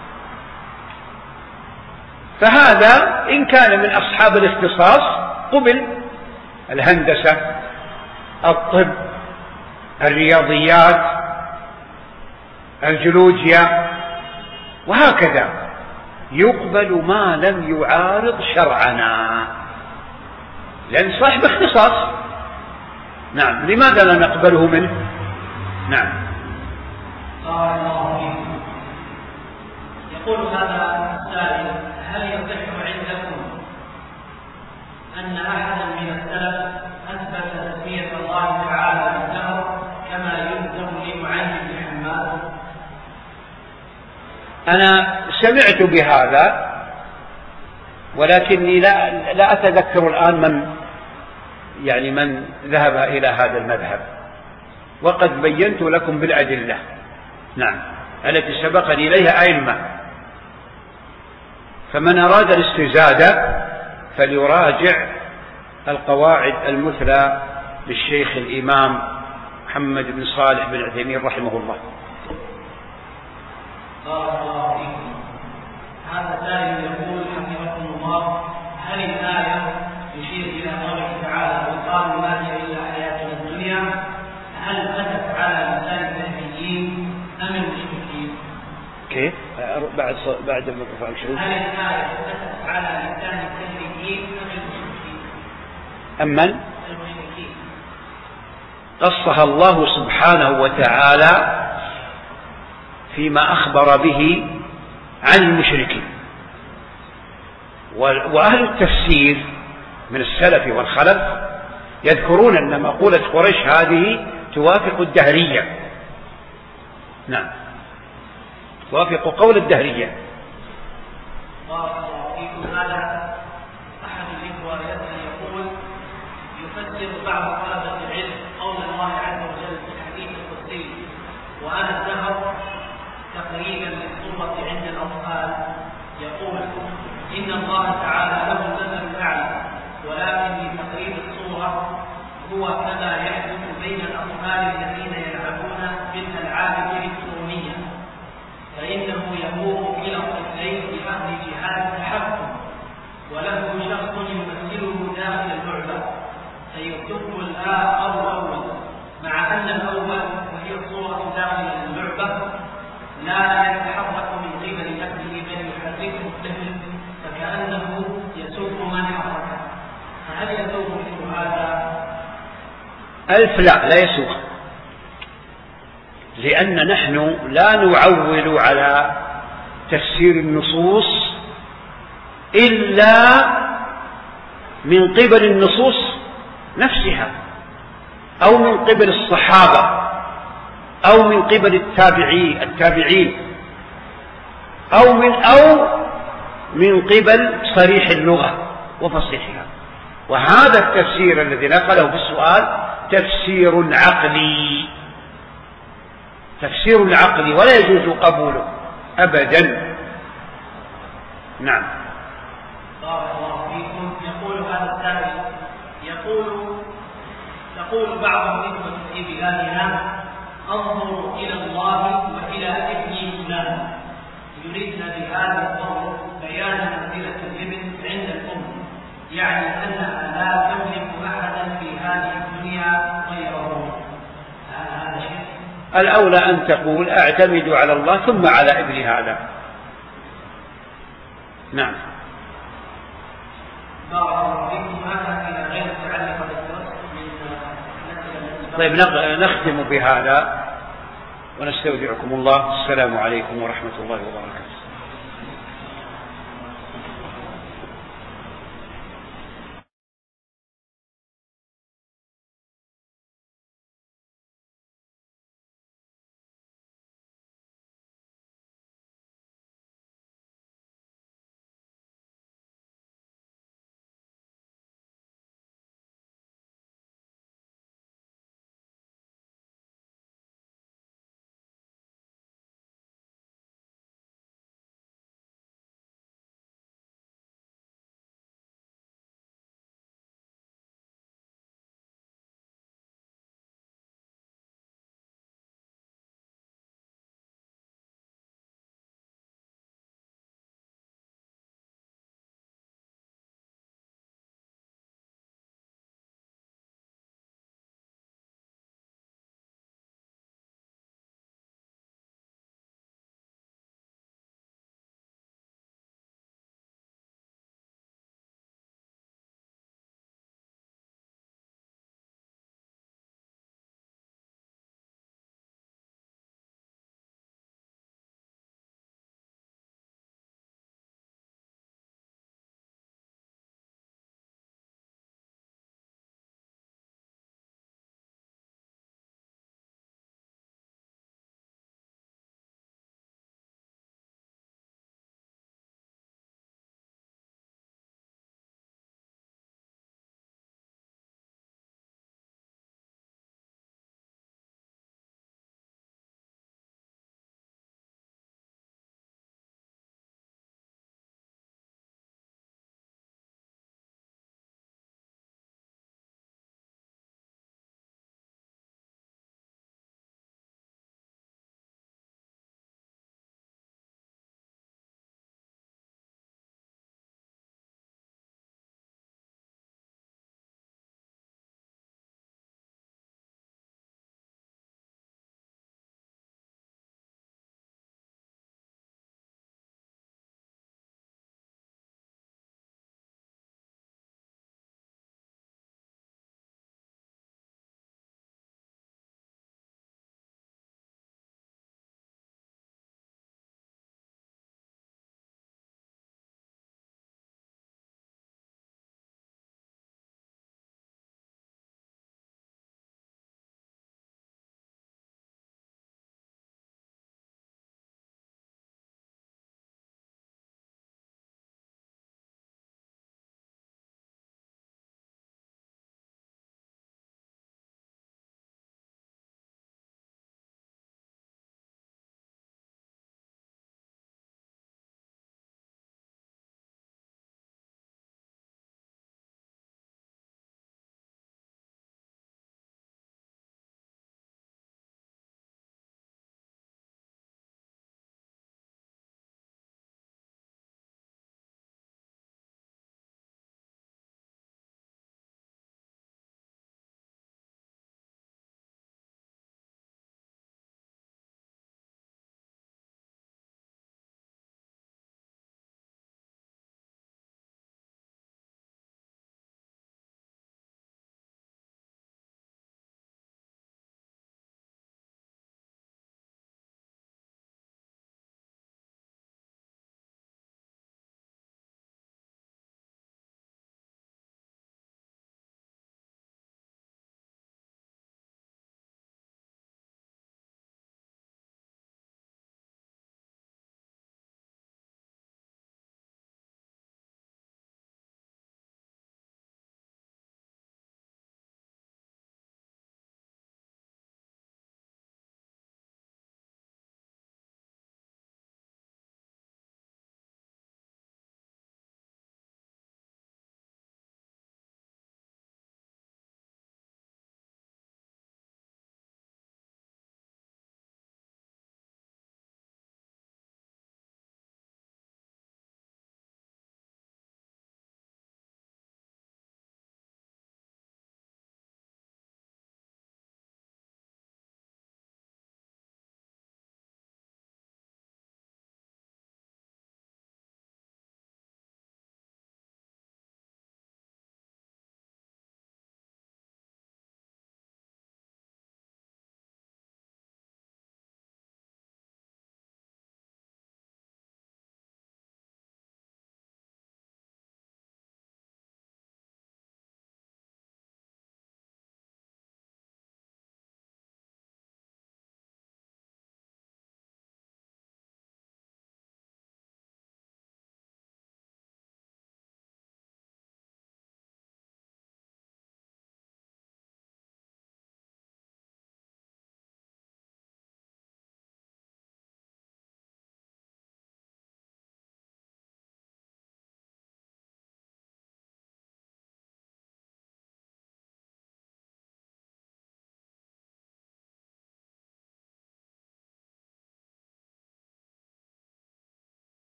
فهذا إن كان من أصحاب الاختصاص قبل، الهندسة، الطب، الرياضيات، الجيولوجيا، وهكذا يقبل ما لم يعارض شرعنا، لأن صاحب اختصاص. نعم. لماذا لا نقبله منه؟ نعم. قال الله فيكم. يقول هذا السائل: هل يصح عندكم أن أحدا من السلف أثبت تسمية الله تعالى بالدهر كما يلزم لمعين بن حماد؟ أنا سمعت بهذا ولكني لا, لا أتذكر الآن من يعني من ذهب إلى هذا المذهب، وقد بينت لكم بالأدلة نعم التي سبقني إليها أئمة، فمن أراد الاستزادة فليراجع القواعد المثلى للشيخ الإمام محمد بن صالح بن عثيمين رحمه الله. بارك الله فيكم. هذا سائل يقول حفظكم الله: هل الآية يشير إلى قوله تعالى وقالوا ما هي إلا حياتنا الدنيا، هل أتت على لسان النبيين أم المشركين؟ كيف؟ بعد بعد ما رفع الشروط. هل الآية أتت على لسان النبيين أم المشركين؟ أمن؟ المشركين. قصها الله سبحانه وتعالى فيما أخبر به عن المشركين، وأهل التفسير من السلف والخلف يذكرون أن مقولة قريش هذه توافق الدهرية. نعم، توافق قول الدهرية. بارك الله فيكم. هذا أحد الإخوة يقول: يفسر بعض طلبة العلم قول الله عز وجل في الحديث القدسي وأنا الدهر تقريبا للصورة عند الأطفال، يقول إن الله تعالى له المثل الأعلى، ولكن لتقريب الصورة هو كما يحدث بين الأطفال الذين يلعبون بالألعاب الإلكترونية، فإنه يمور إلى الطفلين بأهل جهاز التحكم وله شخص يمثله داخل اللعبة، فيكتب الآخر أول، مع أن الأول وهي الصورة داخل اللعبة لا يتحرك من قبل نفسه بل يحركه الطفل فكأنه يسوق من حركه، فهل يسوق مثل هذا ألف لا لا يسوغ، لأن نحن لا نعول على تفسير النصوص إلا من قبل النصوص نفسها، أو من قبل الصحابة، أو من قبل التابعين التابعين أو من أو من قبل صريح اللغة وفصيحها. وهذا التفسير الذي نقله في السؤال تفسير عقلي، تفسير عقلي ولا يجوز قبوله أبدا. نعم. بارك الله فيكم. يقول هذا السائل، يقول تقول بعض النسبة في بلادنا انظروا إلى الله وإلى ابن فلان، يريدنا بهذا القول بيان منزلة الابن عند الأم، يعني أنها لا تملك أحدا في هذه الدنيا غيره. هذا شيء الأولى أن تقول أعتمد على الله ثم على ابن هذا. نعم. بارك الله فيكم. هذا إلى غير متعلق بالدرس من طيب نختم بهذا ونستودعكم الله. السلام عليكم ورحمة الله وبركاته.